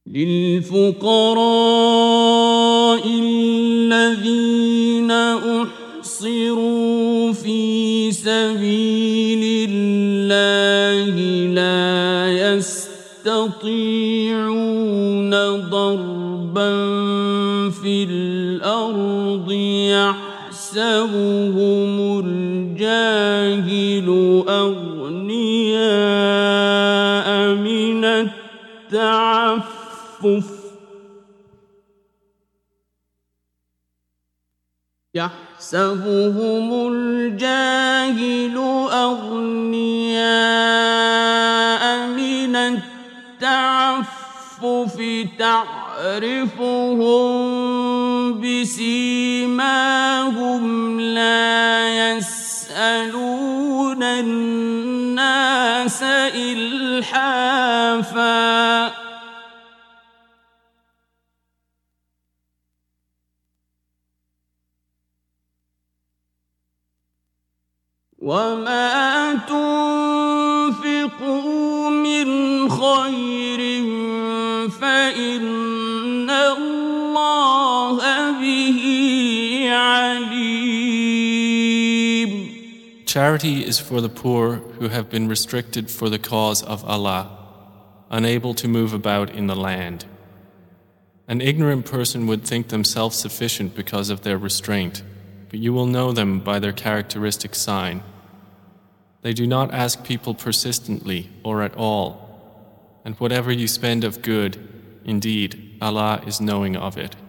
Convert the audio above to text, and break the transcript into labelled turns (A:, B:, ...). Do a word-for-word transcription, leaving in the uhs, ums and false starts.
A: للفقراء الذين أحصروا في سبيل الله لا يستطيعون ضربا في الأرض يحسبهم الجاهل أغنياء من التعفف يحسبهم الجاهل أغنياء من التعفف تعرفهم بسيماهم لا يسألون الناس إلحافا وما تنفقوا من خير فإن الله به عليم.
B: Charity is for the poor who have been restricted for the cause of Allah, unable to move about in the land. An ignorant person would think them self-sufficient because of their restraint, but you will know them by their characteristic sign. They do not ask people persistently or at all, and whatever you spend of good, indeed, Allah is knowing of it.